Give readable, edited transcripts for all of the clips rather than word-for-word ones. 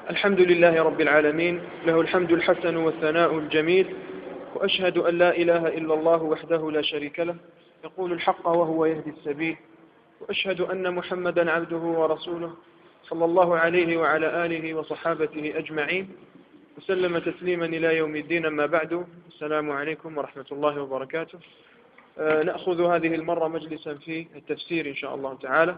الحمد لله رب العالمين، له الحمد الحسن والثناء الجميل، وأشهد أن لا إله إلا الله وحده لا شريك له يقول الحق وهو يهدي السبيل، وأشهد أن محمدا عبده ورسوله صلى الله عليه وعلى آله وصحابته أجمعين وسلم تسليما إلى يوم الدين. أما بعد، السلام عليكم ورحمة الله وبركاته. نأخذ هذه المرة مجلسا في التفسير إن شاء الله تعالى،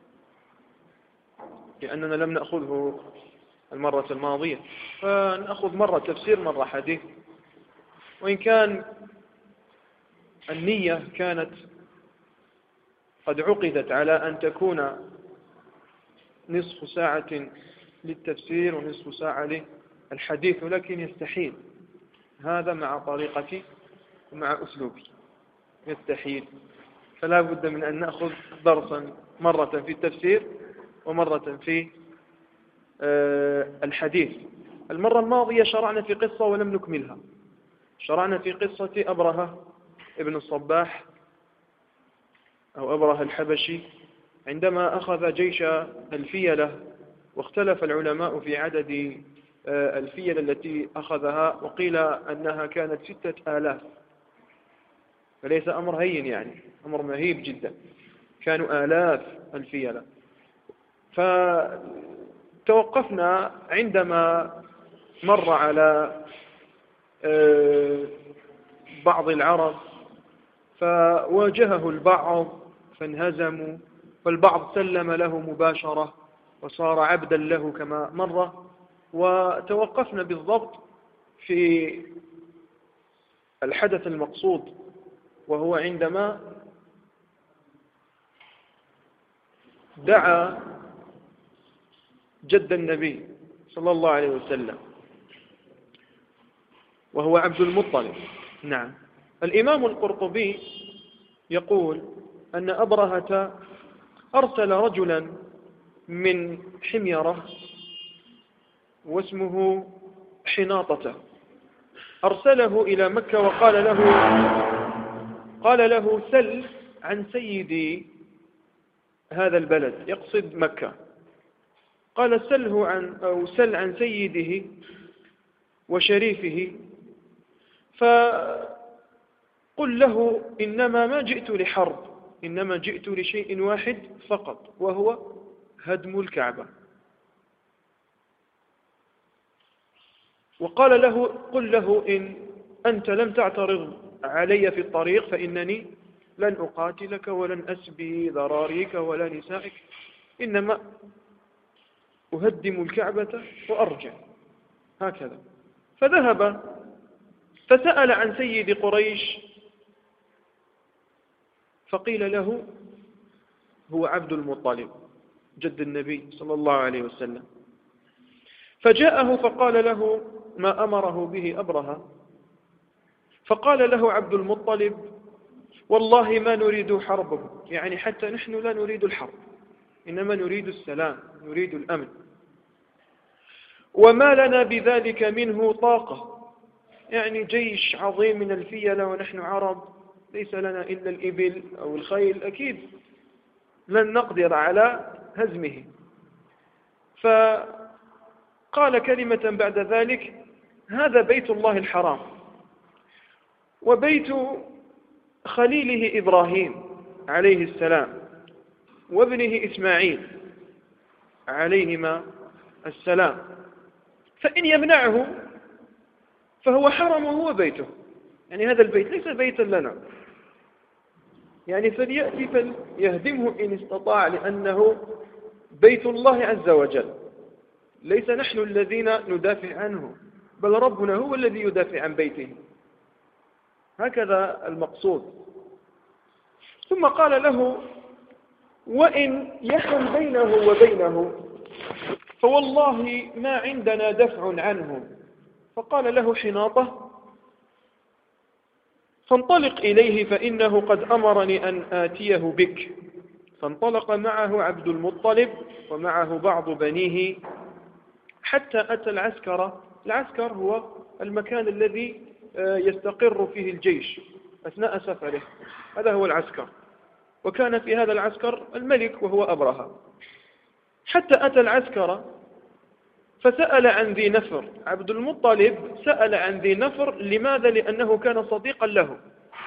لأننا لم نأخذه المرة الماضية، فنأخذ مرة تفسير مرة حديث. وإن كان النية كانت قد عقدت على أن تكون نصف ساعة للتفسير ونصف ساعة للحديث، ولكن يستحيل هذا مع طريقتي ومع أسلوبي، يستحيل. فلا بد من أن نأخذ درسا مرة في التفسير ومرة في الحديث. المرة الماضية شرعنا في قصة ولم نكملها، شرعنا في قصة أبرهة ابن الصباح أو أبرهة الحبشي عندما أخذ جيش الفيلة، واختلف العلماء في عدد الفيلة التي أخذها، وقيل أنها كانت 6000، فليس أمر هين، يعني أمر مهيب جدا، كانوا آلاف الفيلة. فتوقفنا عندما مر على بعض العرب فواجهه البعض فانهزموا، والبعض سلم له مباشرة وصار عبدا له كما مر. وتوقفنا بالضبط في الحدث المقصود، وهو عندما دعا جد النبي صلى الله عليه وسلم وهو عبد المطلب. نعم، الإمام القرطبي يقول أن أبرهة أرسل رجلا من حميرة واسمه حناطة، أرسله إلى مكة وقال له سل عن سيدي هذا البلد، يقصد مكة. قال سل عن سيده وشريفه، فقل له إنما ما جئت لحرب، إنما جئت لشيء واحد فقط، وهو هدم الكعبة. وقال له قل له إن أنت لم تعترض علي في الطريق فإنني لن أقاتلك ولن أسبي ذراريك ولا نسائك، إنما أهدم الكعبة وأرجع، هكذا. فذهب فسأل عن سيد قريش، فقيل له هو عبد المطلب جد النبي صلى الله عليه وسلم. فجاءه فقال له ما أمره به أبرهة، فقال له عبد المطلب والله ما نريد حربه، يعني حتى نحن لا نريد الحرب، إنما نريد السلام، نريد الأمن، وما لنا بذلك منه طاقة، يعني جيش عظيم من الفيلة ونحن عرب ليس لنا إلا الإبل أو الخيل، أكيد لن نقدر على هزمه. فقال كلمة بعد ذلك هذا بيت الله الحرام وبيت خليله إبراهيم عليه السلام وابنه إسماعيل عليهما السلام، فإن يمنعه فهو حرمه وبيته، يعني هذا البيت ليس بيتا لنا، يعني فليأتي فليهدمه إن استطاع، لأنه بيت الله عز وجل، ليس نحن الذين ندافع عنه، بل ربنا هو الذي يدافع عن بيته، هكذا المقصود. ثم قال له وإن يحل بينه وبينه فوالله ما عندنا دفع عنه. فقال له حناطة فانطلق إليه فإنه قد أمرني أن آتيه بك. فانطلق معه عبد المطلب ومعه بعض بنيه حتى أتى العسكر. العسكر هو المكان الذي يستقر فيه الجيش أثناء سفره، هذا هو العسكر، وكان في هذا العسكر الملك وهو أبرهة. حتى أتى العسكر فسأل عن ذي نفر. عبد المطلب سأل عن ذي نفر. لماذا؟ لأنه كان صديقا له،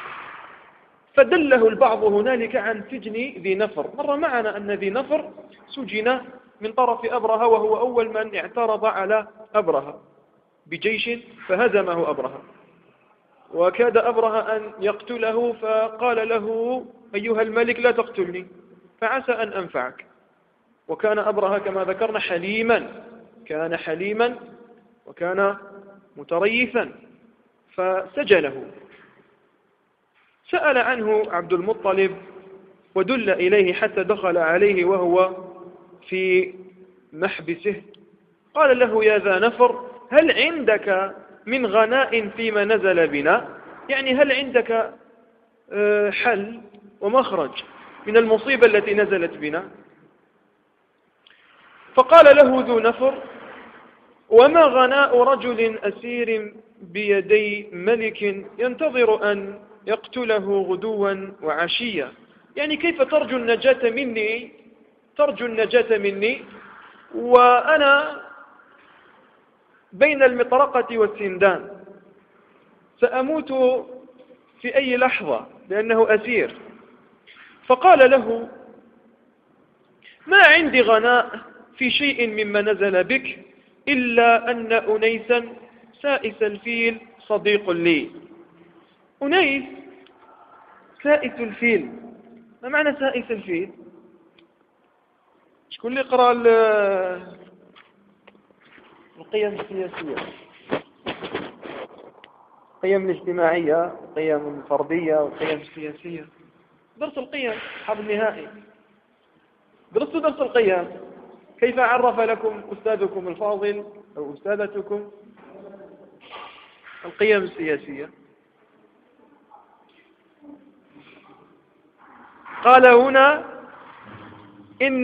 فدله البعض هنالك عن سجن ذي نفر. مر معنا أن ذي نفر سجن من طرف أبرهة، وهو أول من اعترض على أبرهة بجيش فهزمه أبرهة، وكاد أبرهة أن يقتله، فقال له: أيها الملك لا تقتلني فعسى أن أنفعك. وكان أبرهة كما ذكرنا حليما، كان حليما وكان متريثا، فسجله. سأل عنه عبد المطلب ودل إليه حتى دخل عليه وهو في محبسه. قال له: يا ذا نفر، هل عندك من غناء فيما نزل بنا؟ يعني هل عندك حل ومخرج من المصيبة التي نزلت بنا؟ فقال له ذو نفر: وما غناء رجل أسير بيدي ملك ينتظر أن يقتله غدوا وعشيا؟ يعني كيف ترجو النجاة مني، ترجو النجاة مني وأنا بين المطرقة والسندان، سأموت في أي لحظة لأنه أسير. فقال له: ما عندي غناء في شيء مما نزل بك إلا أن أنيسا سائس الفيل صديق لي. أنيس سائس الفيل، ما معنى سائس الفيل؟ شكون اللي يقرأ القيم السياسية، القيم الاجتماعية، القيم الفردية والقيم السياسية؟ درس القيم حظ نهائي، درستوا درس القيم. كيف عرف لكم أستاذكم الفاضل أو أستاذتكم القيم السياسية؟ قال هنا: إن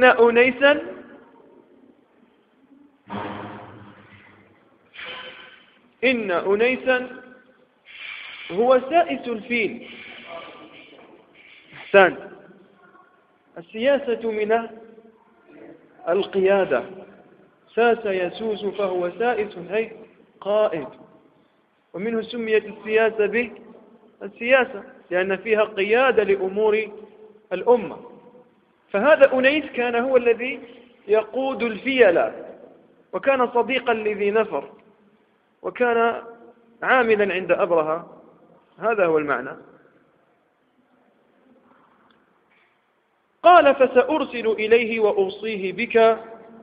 أنيسا هو سائس الفيل. إحسان. السياسة من القيادة، ساس يسوس فهو سائس أي قائد، ومنه سميت السياسة به السياسة لأن فيها قيادة لأمور الأمة. فهذا أنيس كان هو الذي يقود الفيلة، وكان صديقا لذي نفر، وكان عاملا عند أبرهة. هذا هو المعنى. قال: فسأرسل إليه وأوصيه بك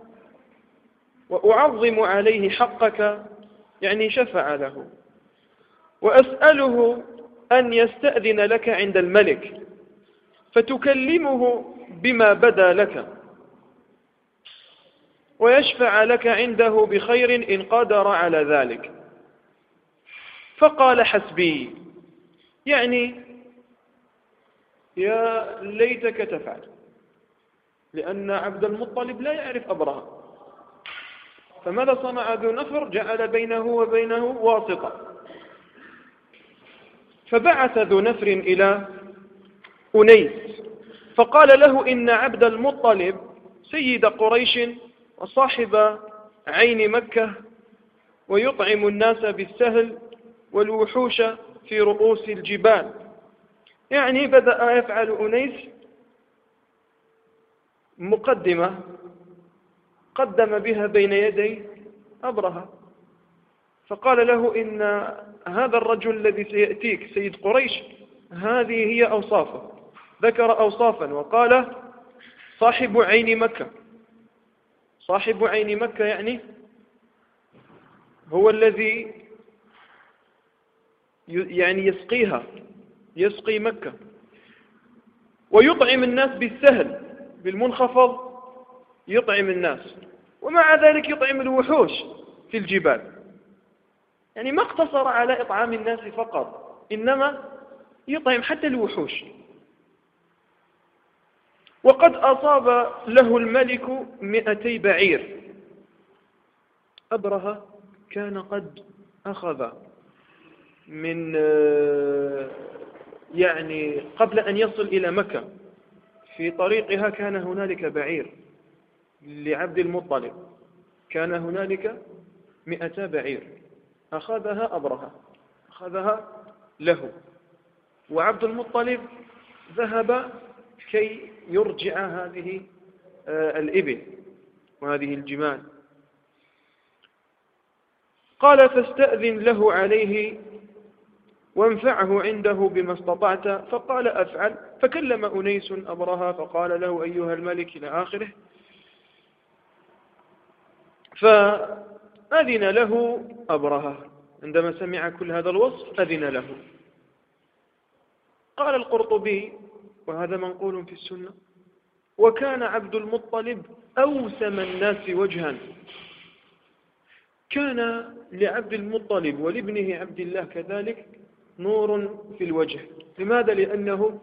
وأعظم عليه حقك، يعني شفع له، وأسأله أن يستأذن لك عند الملك فتكلمه بما بدا لك، ويشفع لك عنده بخير إن قدر على ذلك. فقال: حسبي، يعني يا ليتك تفعل، لأن عبد المطلب لا يعرف أبرهة. فماذا صنع ذو نفر؟ جعل بينه وبينه واسطة. فبعث ذو نفر إلى أنيس فقال له: إن عبد المطلب سيد قريش وصاحب عين مكة، ويطعم الناس بالسهل والوحوش في رؤوس الجبال. يعني بدأ يفعل أنيس مقدمة قدم بها بين يدي أبرهة، فقال له: إن هذا الرجل الذي سيأتيك سيد قريش هذه هي أوصافه. ذكر أوصافا وقال: صاحب عين مكة. صاحب عين مكة يعني هو الذي يسقيها، يسقي مكة. ويطعم الناس بالسهل، بالمنخفض يطعم الناس، ومع ذلك يطعم الوحوش في الجبال. يعني ما اقتصر على إطعام الناس فقط، إنما يطعم حتى الوحوش. وقد أصاب له الملك 200 بعير. أبرهة كان قد أخذ من يعني قبل أن يصل إلى مكة في طريقها كان هنالك بعير لعبد المطلب، كان هنالك 200 بعير، أخذها أبرهة، أخذها له، وعبد المطلب ذهب كي يرجع هذه الإبل وهذه الجمال. قال فاستأذن له عليه وانفعه عنده بما استطعت، فقال أفعل. فكلم أنيس أبرهة فقال له أيها الملك إلى آخره، فأذن له أبرهة عندما سمع كل هذا الوصف، أذن له. قال القرطبي وهذا منقول في السنة: وكان عبد المطلب أوسم الناس وجها. كان لعبد المطلب ولابنه عبد الله كذلك نور في الوجه. لماذا؟ لأنه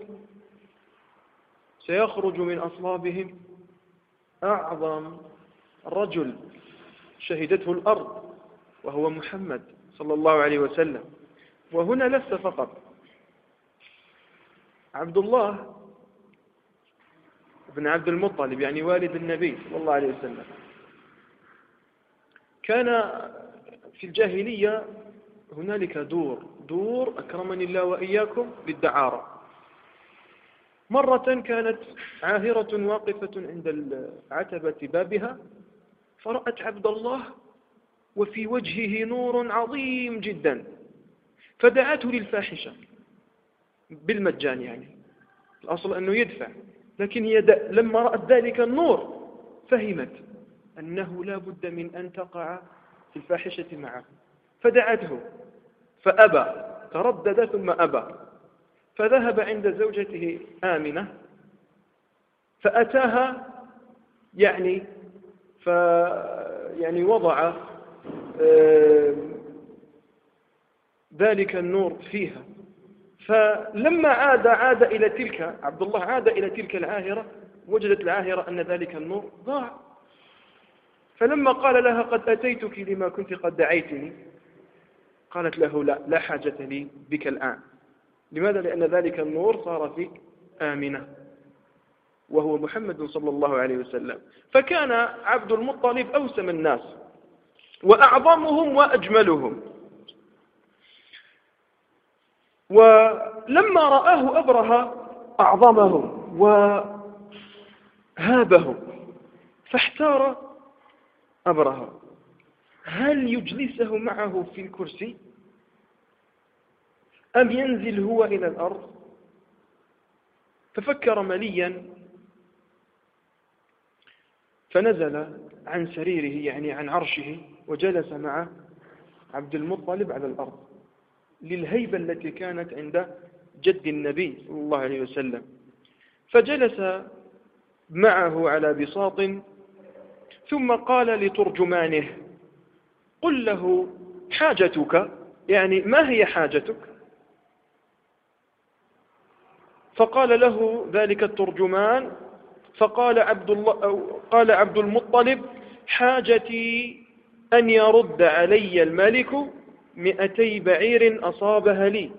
سيخرج من أصلابهم أعظم رجل شهدته الأرض، وهو محمد صلى الله عليه وسلم. وهنا لست فقط عبد الله بن عبد المطلب، يعني والد النبي صلى الله عليه وسلم، كان في الجاهلية هنالك دور أكرمني الله وإياكم للدعارة. مرة كانت عاهرة واقفة عند عتبة بابها، فرأت عبد الله وفي وجهه نور عظيم جدا، فدعته للفاحشة بالمجان، يعني الأصل أنه يدفع، لكن هي لما رأت ذلك النور فهمت أنه لا بد من أن تقع في الفاحشة معه، فدعته فأبى، تردد ثم أبى، فذهب عند زوجته آمنة فأتاها، يعني وضع ذلك النور فيها. فلما عاد إلى تلك عبد الله، عاد إلى تلك العاهرة، وجدت العاهرة أن ذلك النور ضاع. فلما قال لها قد أتيتك لما كنت قد دعيتني، قالت له لا حاجة لي بك الآن. لماذا؟ لأن ذلك النور صار في آمنة وهو محمد صلى الله عليه وسلم. فكان عبد المطلب أوسم الناس وأعظمهم وأجملهم. ولما رآه أبرهة أعظمهم وهابهم، فاحتار أبرهة هل يجلسه معه في الكرسي أم ينزل هو إلى الأرض. ففكر مليا فنزل عن سريره، يعني عن عرشه، وجلس مع عبد المطلب على الأرض للهيبة التي كانت عند جد النبي صلى الله عليه وسلم. فجلس معه على بساط، ثم قال لترجمانه قل له حاجتك، يعني ما هي حاجتك؟ فقال له ذلك الترجمان، فقال قال عبد المطلب حاجتي أن يرد علي الملك 200 بعير أصابها لي.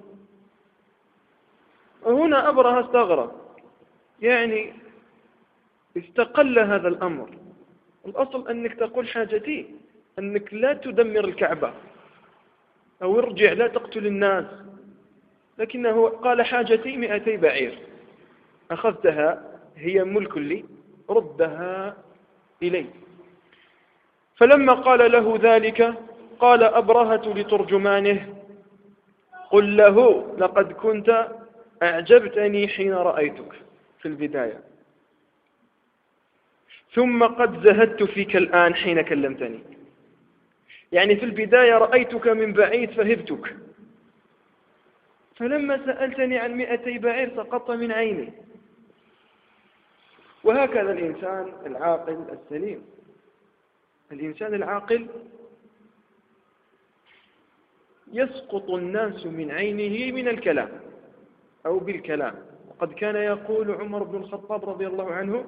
هنا أبرهة استغرب، يعني استقل هذا الأمر. الأصل أنك تقول حاجتي، أنك لا تدمر الكعبة أو ارجع لا تقتل الناس، لكنه قال حاجتي 200 بعير أخذتها هي ملك لي، ردها إلي. فلما قال له ذلك قال أبرهة لترجمانه قل له لقد كنت أعجبتني حين رأيتك في البداية، ثم قد زهدت فيك الآن حين كلمتني. يعني في البداية رأيتك من بعيد فهبتك، فلما سألتني عن 200 بعير سقطت من عيني. وهكذا الإنسان العاقل السليم، الإنسان العاقل يسقط الناس من عينه من الكلام أو بالكلام. وقد كان يقول عمر بن الخطاب رضي الله عنه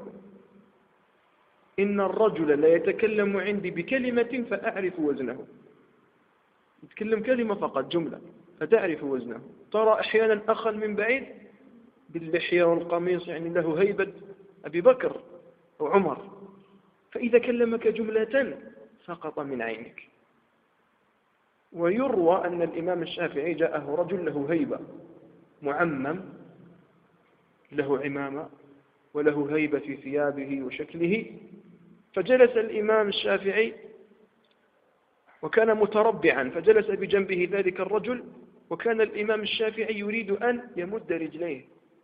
إن الرجل لا يتكلم عندي بكلمة فأعرف وزنه. يتكلم كلمة فقط، جملة، فتعرف وزنه. ترى أحيانا أخا من بعيد باللحية والقميص، يعني له هيبة أبي بكر أو عمر، فإذا كلمك جملة سقط من عينك. ويروى أن الإمام الشافعي جاءه رجل له هيبة، معمم، له عمامة وله هيبة في ثيابه وشكله، فجلس الإمام الشافعي وكان متربعا، فجلس بجنبه ذلك الرجل، وكان الإمام الشافعي يريد أن يمد رجليه،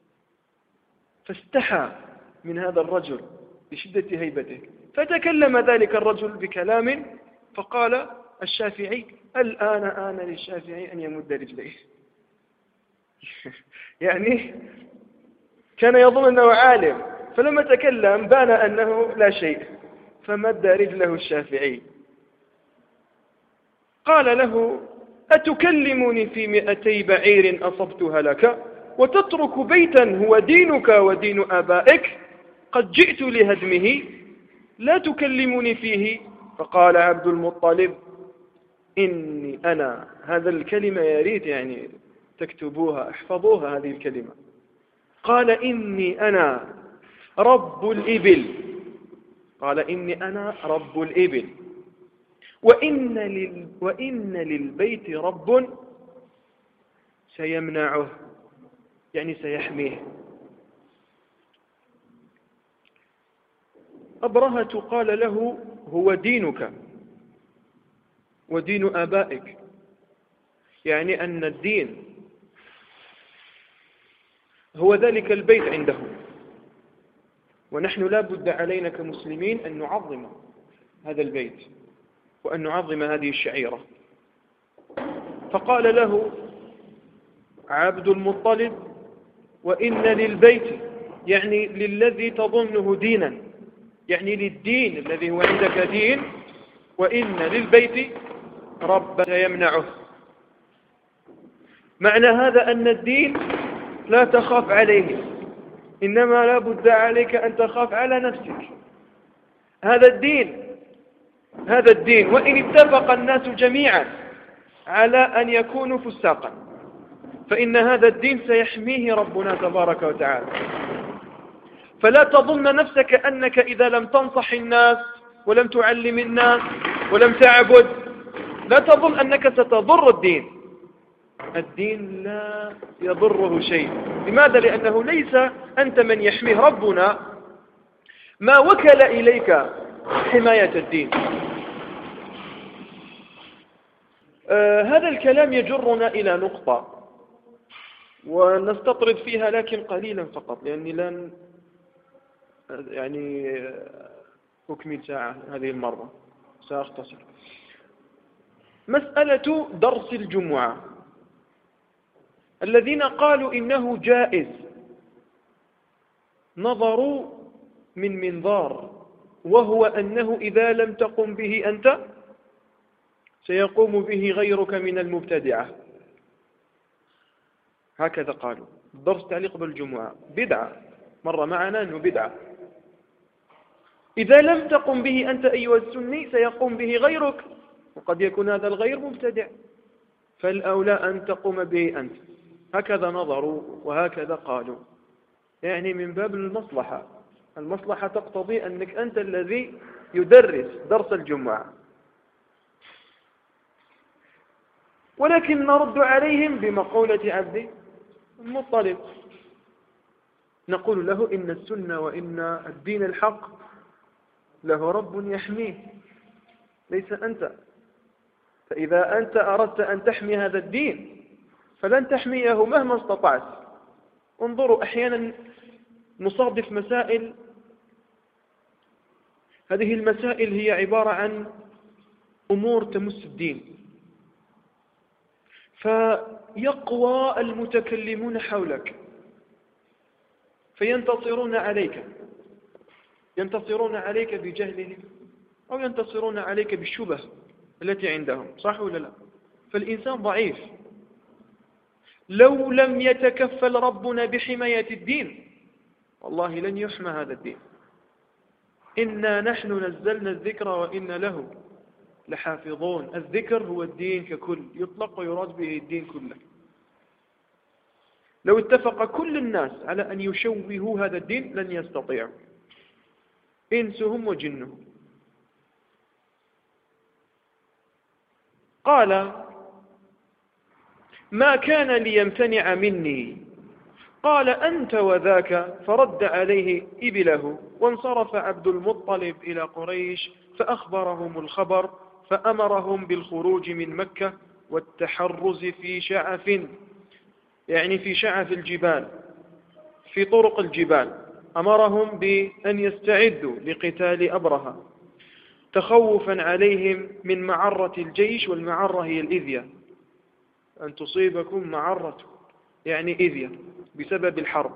فاستحى من هذا الرجل بشدة هيبته، فتكلم ذلك الرجل بكلام، فقال الشافعي: الآن آن للشافعي أن يمد رجليه. يعني كان يظن أنه عالم، فلما تكلم بان أنه لا شيء، فمد رجله الشافعي. قال له: أتكلمني في 200 بعير أصبتها لك وتترك بيتا هو دينك ودين آبائك قد جئت لهدمه، لا تكلمني فيه؟ فقال عبد المطلب: إني أنا، هذا الكلمة يا ريت يعني تكتبوها، احفظوها هذه الكلمة. قال: إني أنا رب الإبل، قال: إني أنا رب الإبل، وإن للبيت رب سيمنعه، يعني سيحميه. أبرهة قال له: هو دينك ودين آبائك، يعني أن الدين هو ذلك البيت عندهم، ونحن لا بد علينا كمسلمين أن نعظم هذا البيت وأن نعظم هذه الشعيرة. فقال له عبد المطلب: وإن للبيت، يعني للذي تظنه دينا، يعني للدين الذي هو عندك دين، وإن للبيت رب يمنعه. معنى هذا أن الدين لا تخاف عليه، إنما لا بد عليك أن تخاف على نفسك. هذا الدين وإن اتفق الناس جميعا على أن يكونوا فساقا، فإن هذا الدين سيحميه ربنا تبارك وتعالى. فلا تظن نفسك أنك إذا لم تنصح الناس ولم تعلم الناس ولم تعبد، لا تظن أنك ستضر الدين. الدين لا يضره شيء. لماذا؟ لأنه ليس أنت من يحميه، ربنا ما وكل إليك حماية الدين. هذا الكلام يجرنا إلى نقطة ونستطرد فيها لكن قليلا فقط، لأني لن أكمل ساعة هذه المرة، سأختصر. مسألة درس الجمعة. الذين قالوا إنه جائز نظروا من منظار، وهو أنه إذا لم تقم به أنت سيقوم به غيرك من المبتدعة. هكذا قالوا. الدرس تعليق بالجمعة بدعة، مر معنا أنه بدعة. إذا لم تقم به أنت أيها السني سيقوم به غيرك، وقد يكون هذا الغير مبتدع، فالأولى أن تقوم به أنت. هكذا نظروا وهكذا قالوا، يعني من باب المصلحة. المصلحة تقتضي أنك أنت الذي يدرس درس الجمعة. ولكن نرد عليهم بمقولة عبد المطلب، نقول له إن السنة وإن الدين الحق له رب يحميه، ليس أنت. فإذا أنت أردت أن تحمي هذا الدين فلن تحميه مهما استطعت. انظروا، أحيانا نصادف مسائل، هذه المسائل هي عبارة عن أمور تمس الدين، فيقوى المتكلمون حولك فينتصرون عليك، ينتصرون عليك بجهلهم أو ينتصرون عليك بالشبه التي عندهم، صح ولا لا؟ فالإنسان ضعيف. لو لم يتكفل ربنا بحماية الدين والله لن يحمى هذا الدين. إنا نحن نزلنا الذكر وإنا له لحافظون. الذكر هو الدين ككل، يطلق ويراد به الدين كله. لو اتفق كل الناس على أن يشوهوا هذا الدين لن يستطيعوا، إنسهم وجنهم. قال: ما كان ليمتنع مني. قال: أنت وذاك. فرد عليه إبله، وانصرف عبد المطلب إلى قريش فأخبرهم الخبر، فأمرهم بالخروج من مكة والتحرز في شعف، يعني في شعف الجبال، في طرق الجبال. أمرهم بأن يستعدوا لقتال أبرهة تخوفا عليهم من معرة الجيش، والمعرة هي الإذية، أن تصيبكم معرة يعني إذية بسبب الحرب.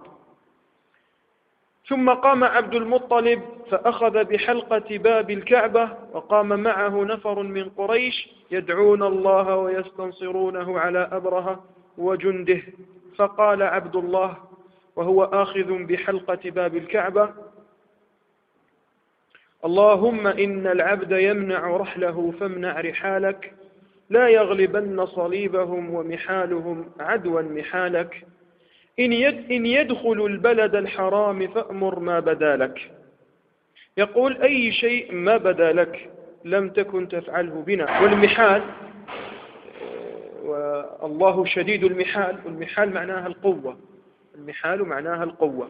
ثم قام عبد المطلب فأخذ بحلقة باب الكعبة، وقام معه نفر من قريش يدعون الله ويستنصرونه على أبرهة وجنده. فقال عبد الله وهو آخذ بحلقة باب الكعبة: اللهم إن العبد يمنع رحله فامنع رحالك، لا يغلبن صليبهم ومحالهم عدوا محالك، إن يدخل البلد الحرام فأمر ما بدا لك. يقول: أي شيء ما بدا لك لم تكن تفعله بنا. والمحال، والله شديد المحال، والمحال معناها القوة، المحال معناها القوة.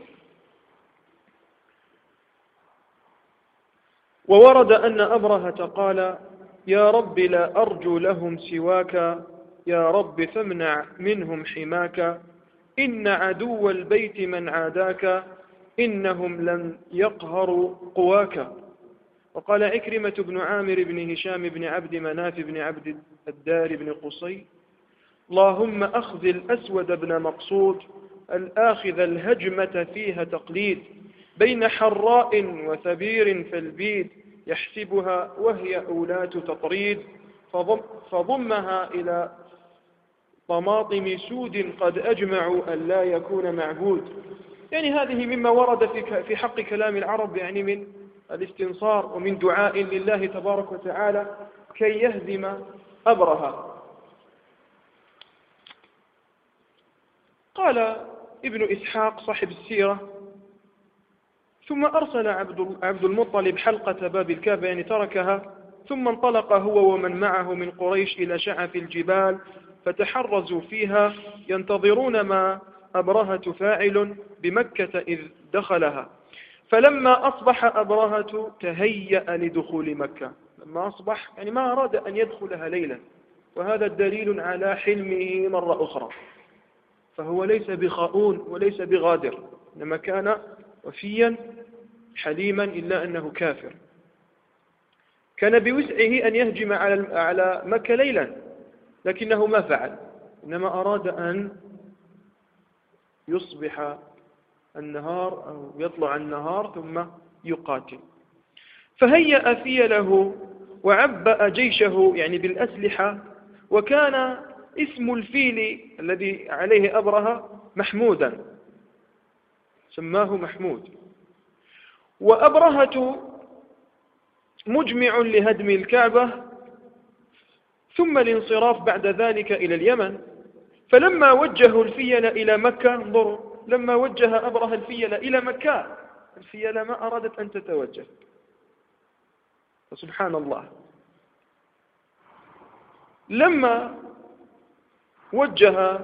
وورد أن أبرهة قال: يا رب لا أرجو لهم سواك، يا رب فامنع منهم حماك، إن عدو البيت من عاداك، إنهم لن يقهروا قواك. وقال عكرمة بن عامر بن هشام بن عبد مناف بن عبد الدار بن قصي: اللهم أخذ الأسود بن مقصود الآخذ الهجمة فيها تقليد، بين حراء وثبير فالبيد، يحسبها وهي أولاة تطريد، فضمها إلى طماطم سود قد أجمعوا أن لا يكون معبود. يعني هذه مما ورد في حق كلام العرب، يعني من الاستنصار ومن دعاء لله تبارك وتعالى كي يهزم أبرهة. قال ابن إسحاق صاحب السيرة: ثم أرسل عبد المطلب حلقة باب الكعبة، يعني تركها، ثم انطلق هو ومن معه من قريش إلى شعف الجبال، فتحرزوا فيها ينتظرون ما أبرهة فاعل بمكة إذ دخلها. فلما أصبح أبرهة تهيأ لدخول مكة. لما أصبح يعني ما أراد أن يدخلها ليلا، وهذا الدليل على حلمه مرة أخرى، فهو ليس بخاؤون وليس بغادر، إنما كان وفيا حليما، إلا أنه كافر. كان بوسعه أن يهجم على مكة ليلا، لكنه ما فعل، إنما أراد أن يصبح النهار أو يطلع النهار ثم يقاتل. فهيأ فيله وعبأ جيشه يعني بالأسلحة، وكان اسم الفيل الذي عليه أبرهة محمودا، سماه محمود. وأبرهة مجمع لهدم الكعبة ثم الانصراف بعد ذلك إلى اليمن. فلما وجهوا الفيل إلى مكة، انظروا، لما وجه أبرهة الفيل إلى مكة، الفيل ما أرادت أن تتوجه، فسبحان الله. لما وجه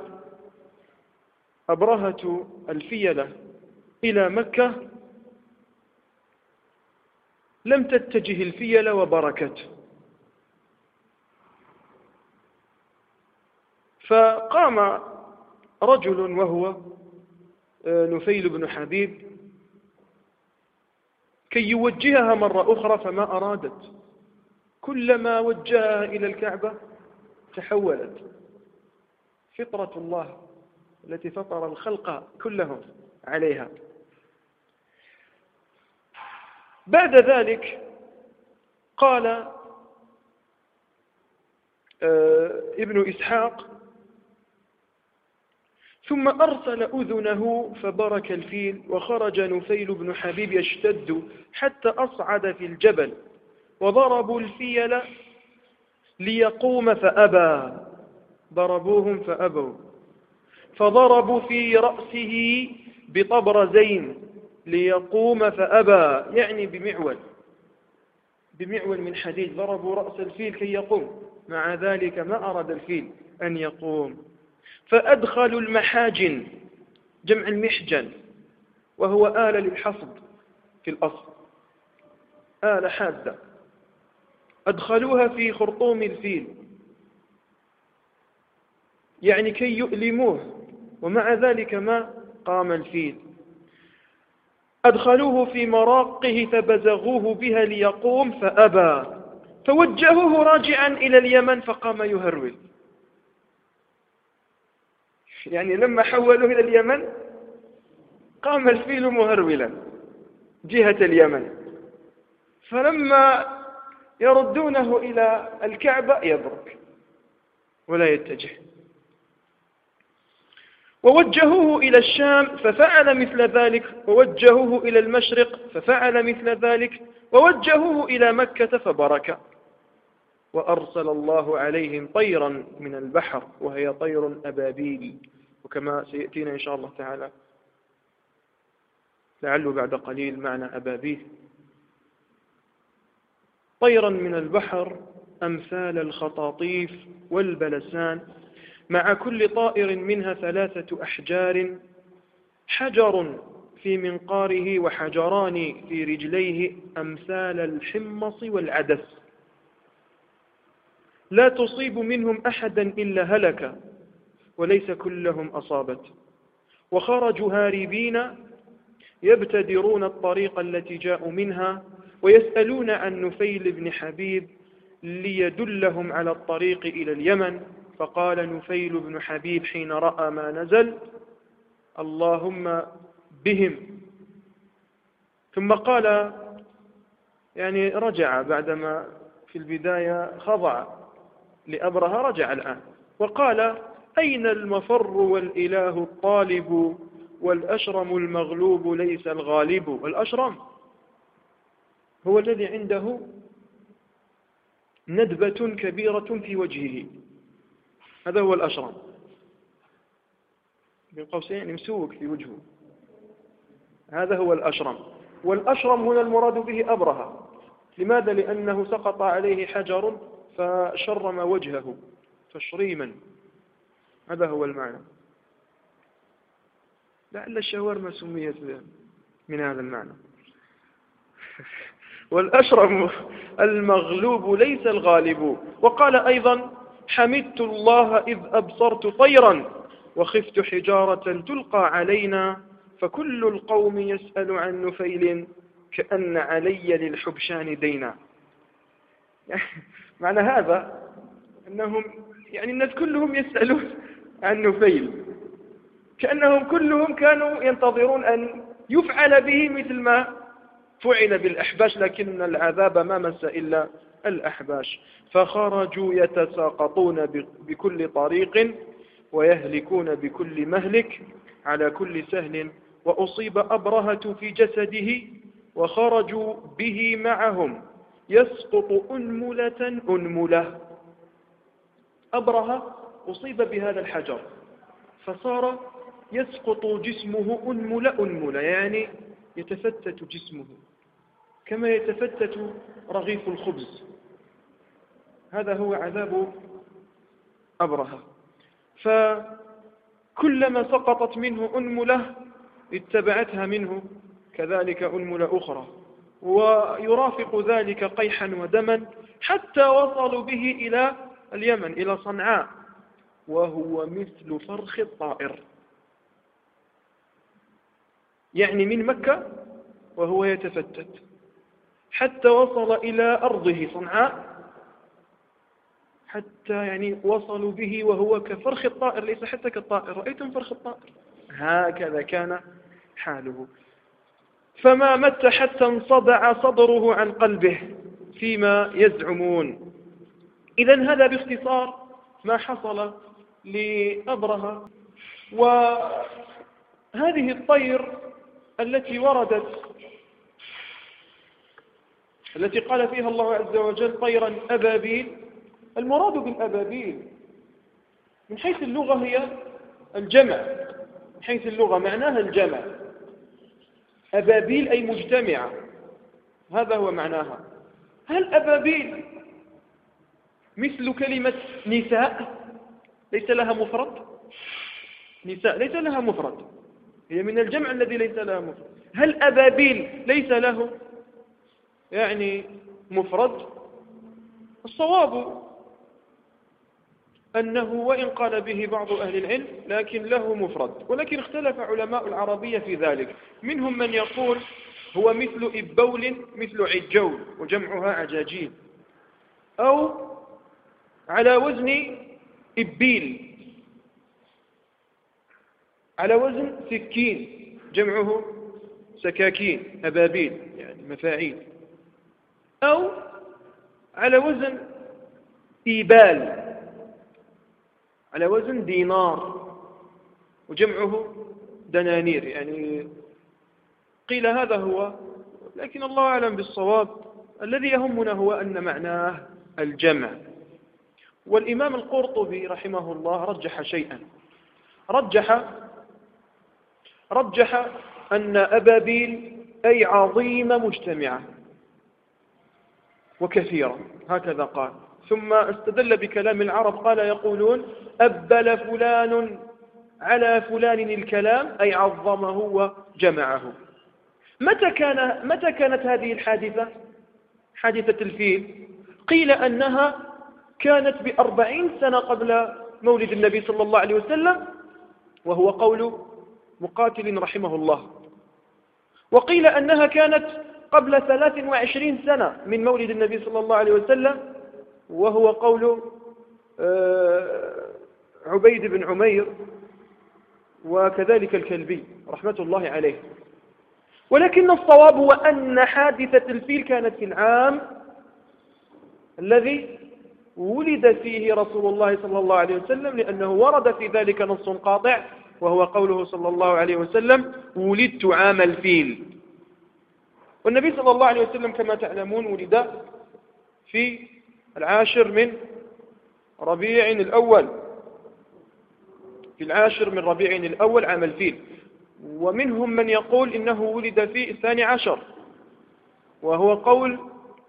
أبرهة الفيل إلى مكة لم تتجه الفيل وبركت. فقام رجل وهو نفيل بن حبيب كي يوجهها مرة أخرى، فما أرادت، كلما وجهها إلى الكعبة تحولت. فطرة الله التي فطر الخلق كلهم عليها. بعد ذلك قال ابن إسحاق: ثم أرسل أذنه فبرك الفيل، وخرج نفيل بن حبيب يشتد حتى أصعد في الجبل، وضربوا الفيل ليقوم فأبى، ضربوهم فأبوا، فضربوا في رأسه بطبرزين ليقوم فأبى، يعني بمعول من حديد، ضربوا رأس الفيل كي يقوم، مع ذلك ما أراد الفيل أن يقوم، فأدخلوا المحاجن، جمع المحجن، وهو آلة للحصد في الأصل، آلة حادة، أدخلوها في خرطوم الفيل يعني كي يؤلموه، ومع ذلك ما قام الفيل. أدخلوه في مراقه فبزغوه بها ليقوم فأبى، فوجهوه راجعا إلى اليمن فقام يهرول. يعني لما حولوه إلى اليمن قام الفيل مهرولا جهة اليمن، فلما يردونه إلى الكعبة يبرك ولا يتجه. ووجهوه إلى الشام ففعل مثل ذلك، ووجهوه إلى المشرق ففعل مثل ذلك، ووجهوه إلى مكة فبرك. وأرسل الله عليهم طيرا من البحر وهي طير أبابيل، وكما سيأتينا إن شاء الله تعالى لعله بعد قليل معنى أبابيل. طيرا من البحر أمثال الخطاطيف والبلسان، مع كل طائر منها 3 أحجار، حجر في منقاره وحجران في رجليه أمثال الحمص والعدس، لا تصيب منهم أحدا إلا هلك وليس كلهم أصابت. وخرجوا هاربين يبتدرون الطريق التي جاءوا منها، ويسألون عن نفيل بن حبيب ليدلهم على الطريق إلى اليمن. فقال نفيل بن حبيب حين رأى ما نزل: اللهم بهم. ثم قال، يعني رجع بعدما في البداية خضع لأبرهة، رجع الآن وقال: أين المفر والإله الطالب، والأشرم المغلوب ليس الغالب. الأشرم هو الذي عنده ندبة كبيرة في وجهه، هذا هو الأشرم، بين قوسين يعني مسوق في وجهه، هذا هو الأشرم. والأشرم هنا المراد به أبرهة. لماذا؟ لأنه سقط عليه حجر فشرم وجهه تشريما، هذا هو المعنى. لعل الشاورما سميت من هذا المعنى. والأشرم المغلوب ليس الغالب. وقال أيضا: حمدت الله إذ أبصرت طيرا، وخفت حجارة تلقى علينا، فكل القوم يسأل عن نفيل، كأن علي للحبشان دينا. معنى هذا أنهم يعني الناس كلهم يسألون عن نفيل، كأنهم كلهم كانوا ينتظرون أن يفعل به مثل ما فعل بالأحباش، لكن العذاب ما مس إلا الأحباش. فخرجوا يتساقطون بكل طريق، ويهلكون بكل مهلك على كل سهل. وأصيب أبرهة في جسده، وخرجوا به معهم يسقط أنملة أنملة. أبرهة أصيب بهذا الحجر فصار يسقط جسمه أنملة أنملة، يعني يتفتت جسمه كما يتفتت رغيف الخبز. هذا هو عذاب أبرهة. فكلما سقطت منه أنملة اتبعتها منه كذلك أنملة أخرى، ويرافق ذلك قيحا ودما، حتى وصلوا به إلى اليمن، إلى صنعاء، وهو مثل فرخ الطائر، يعني من مكة وهو يتفتت حتى وصل إلى أرضه صنعاء، حتى يعني وصلوا به وهو كفرخ الطائر، ليس حتى كالطائر. رأيتم فرخ الطائر؟ هكذا كان حاله. فما مت حتى انصدع صدره عن قلبه فيما يزعمون. إذن هذا باختصار ما حصل لأبرهة. وهذه الطير التي وردت، التي قال فيها الله عز وجل طيرا أبابيل، المراد بالأبابيل من حيث اللغة هي الجمع، من حيث اللغة معناها الجمع. أبابيل أي مجتمعة، هذا هو معناها. هل أبابيل مثل كلمة نساء ليس لها مفرد. نساء ليس لها مفرد، هي من الجمع الذي ليس لها مفرد. هل أبابيل ليس له يعني مفرد؟ الصواب أنه وإن قال به بعض أهل العلم لكن له مفرد، ولكن اختلف علماء العربية في ذلك. منهم من يقول هو مثل إبول مثل عجول وجمعها عجاجيل، أو على وزن إبيل على وزن سكين جمعه سكاكين أبابيل يعني مفاعيل، أو على وزن إيبال على وزن دينار وجمعه دنانير. يعني قيل هذا هو، لكن الله أعلم بالصواب. الذي يهمنا هو أن معناه الجمع. والإمام القرطبي رحمه الله رجح شيئا، رجح أن أبابيل أي عظيمة مجتمعة وكثيرة، هكذا قال. ثم استدل بكلام العرب، قال يقولون أبل فلان على فلان الكلام، أي عظمه وجمعه. متى كانت هذه الحادثة، حادثة الفيل؟ قيل أنها كانت ب40 سنة قبل مولد النبي صلى الله عليه وسلم، وهو قول مقاتل رحمه الله. وقيل أنها كانت قبل 23 سنة من مولد النبي صلى الله عليه وسلم، وهو قول عبيد بن عمير وكذلك الكلبي رحمة الله عليه. ولكن الصواب هو أن حادثة الفيل كانت في العام الذي ولد فيه رسول الله صلى الله عليه وسلم، لأنه ورد في ذلك نص قاطع، وهو قوله صلى الله عليه وسلم ولدت عام الفيل. والنبي صلى الله عليه وسلم كما تعلمون ولد في 10 من ربيع الأول، في 10 من ربيع الأول عام الفيل. ومنهم من يقول إنه ولد في 12، وهو قول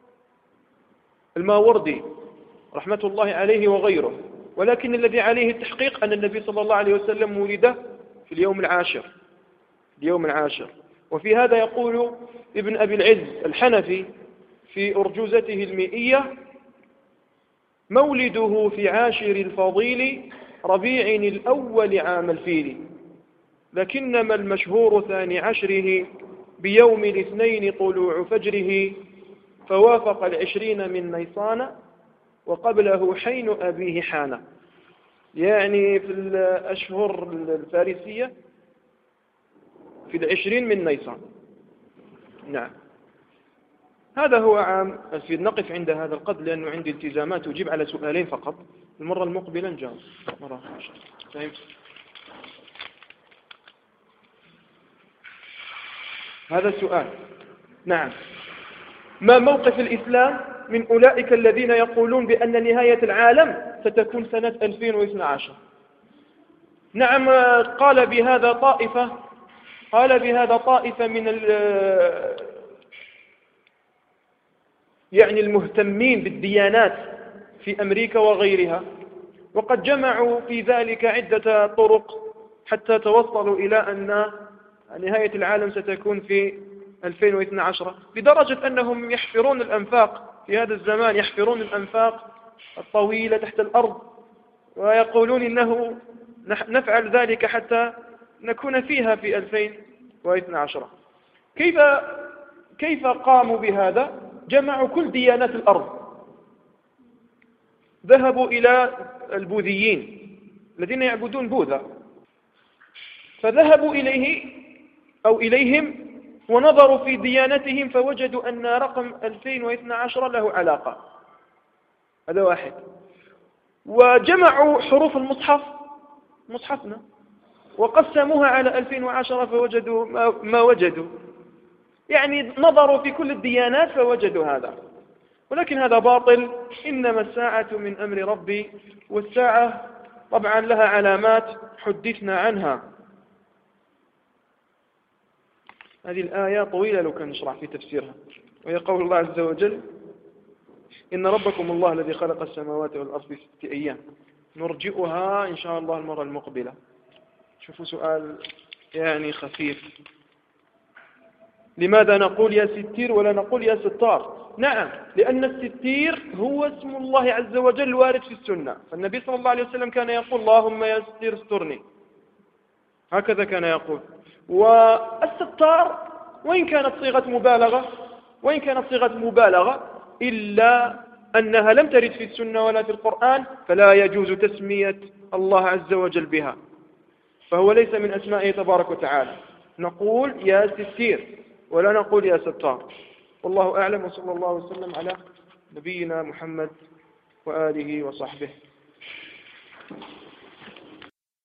الماوردي رحمة الله عليه وغيره. ولكن الذي عليه التحقيق أن النبي صلى الله عليه وسلم ولد في اليوم العاشر. وفي هذا يقول ابن أبي العز الحنفي في أرجوزته المئية: مولده في 10 الفضيل ربيع الأول عام الفيل، لكنما المشهور 12 بيوم الاثنين طلوع فجره، فوافق 20 من نيصان وقبله حين أبيه حان. يعني في الأشهر الفارسية في 20 من نيصان. نعم، هذا هو عام الفيل. نقف عند هذا القدر لأنه عندي التزامات، أجيب على سؤالين فقط. المرة المقبلة نجاوب مرة فهمت. هذا السؤال. نعم، ما موقف الإسلام من أولئك الذين يقولون بأن نهاية العالم ستكون سنة 2012؟ نعم، قال بهذا طائفة من يعني المهتمين بالديانات في أمريكا وغيرها، وقد جمعوا في ذلك عدة طرق حتى توصلوا إلى أن نهاية العالم ستكون في 2012، لدرجة أنهم يحفرون الأنفاق في هذا الزمان، يحفرون الأنفاق الطويلة تحت الأرض، ويقولون إنه نفعل ذلك حتى نكون فيها في 2012. كيف قاموا بهذا؟ جمعوا كل ديانات الأرض، ذهبوا إلى البوذيين الذين يعبدون بوذا، فذهبوا إليهم ونظروا في ديانتهم، فوجدوا أن رقم 2012 له علاقة. هذا واحد. وجمعوا حروف المصحف، مصحفنا، وقسموها على 2010 فوجدوا ما وجدوا. يعني نظروا في كل الديانات فوجدوا هذا، ولكن هذا باطل. إنما الساعة من أمر ربي، والساعة طبعا لها علامات حدثنا عنها. هذه الآية طويلة لو كان نشرح في تفسيرها، وهي قول الله عز وجل: إن ربكم الله الذي خلق السماوات والأرض في 6 أيام. نرجئها إن شاء الله المرة المقبلة. شوفوا سؤال يعني خفيف. لماذا نقول يا ستير ولا نقول يا ستار؟ نعم، لأن الستير هو اسم الله عز وجل وارد في السنة. فالنبي صلى الله عليه وسلم كان يقول اللهم يا ستير استرني، هكذا كان يقول. والستار وإن كانت صيغة مبالغة إلا أنها لم ترد في السنة ولا في القرآن، فلا يجوز تسمية الله عز وجل بها، فهو ليس من أسمائه تبارك وتعالى. نقول يا ستير ولا نقول يا ستار. والله أعلم، وصلى الله وسلم على نبينا محمد وآله وصحبه.